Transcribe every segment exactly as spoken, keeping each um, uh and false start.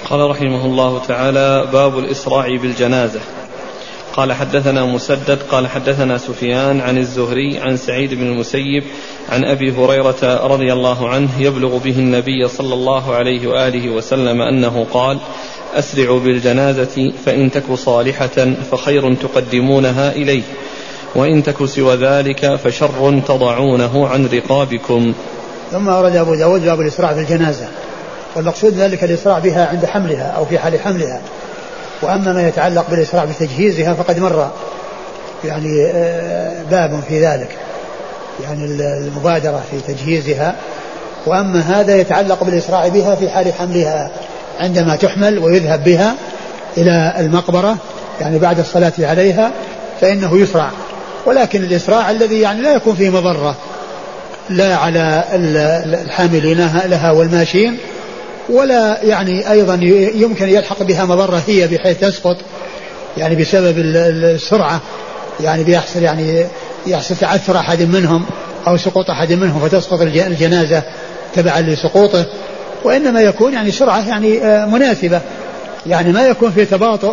قال رحمه الله تعالى: باب الإسراع بالجنازة. قال حدثنا مسدد قال حدثنا سفيان عن الزهري عن سعيد بن المسيب عن أبي هريرة رضي الله عنه يبلغ به النبي صلى الله عليه وآله وسلم أنه قال: أسرعوا بالجنازة فإن تك صالحة فخير تقدمونها إليه، وإن تك سوى ذلك فشر تضعونه عن رقابكم. ثم أورد أبو داود باب الإسراع بالجنازة، والمقصود ذلك الإسراع بها عند حملها أو في حال حملها. وأما ما يتعلق بالإسراع بتجهيزها فقد مر يعني باب في ذلك، يعني المبادرة في تجهيزها. وأما هذا يتعلق بالإسراع بها في حال حملها عندما تحمل ويذهب بها إلى المقبرة يعني بعد الصلاة عليها فإنه يسرع، ولكن الإسراع الذي يعني لا يكون فيه مضرة لا على الحاملين لها والماشين، ولا يعني أيضا يمكن يلحق بها مضرة هي بحيث تسقط يعني بسبب السرعة، يعني بيحصل يعني يحصل تعثر أحد منهم أو سقوط أحد منهم فتسقط الجنازة تبعا لسقوطه. وإنما يكون يعني سرعة يعني مناسبة، يعني ما يكون في تباطؤ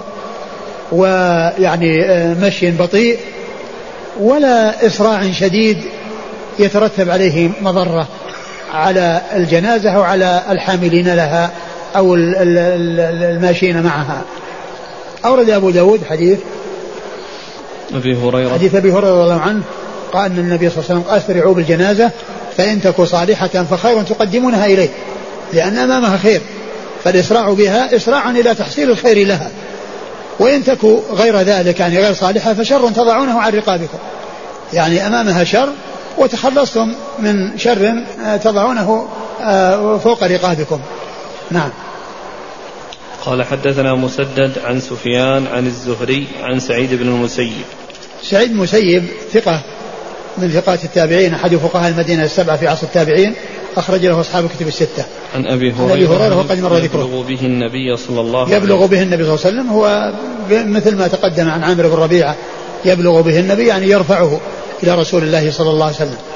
ويعني مشي بطيء ولا إسراع شديد يترتب عليه مضرة على الجنازة أو على الحاملين لها أو الماشين معها. أورد أبو داود حديث أبي هريرة حديث أبي هريرة رضي الله عنه قال أن النبي صلى الله عليه وسلم: أسرعوا بالجنازة فإن تكو صالحة فخير تقدمونها إليه، لأن أمامها خير، فالإسراع بها إسراع إلى تحصيل الخير لها، وإن تكو غير ذلك يعني غير صالحة فشر تضعونه عن رقابكم، يعني أمامها شر وتخلصتم من شر تضعونه فوق رقابكم. نعم. قال حدثنا مسدد عن سفيان عن الزهري عن سعيد بن المسيب. سعيد بن المسيب ثقة من ثقات التابعين، أحد فقهاء المدينة السبعة في عصر التابعين، أخرج له أصحاب الكتب الستة. عن أبي هريرة وقد مر ذكره. يبلغ به النبي صلى الله عليه وسلم يبلغ به النبي صلى الله عليه وسلم، هو مثل ما تقدم عن عامر بن ربيعة، يبلغ به النبي يعني يرفعه إلى رسول الله صلى الله عليه وسلم.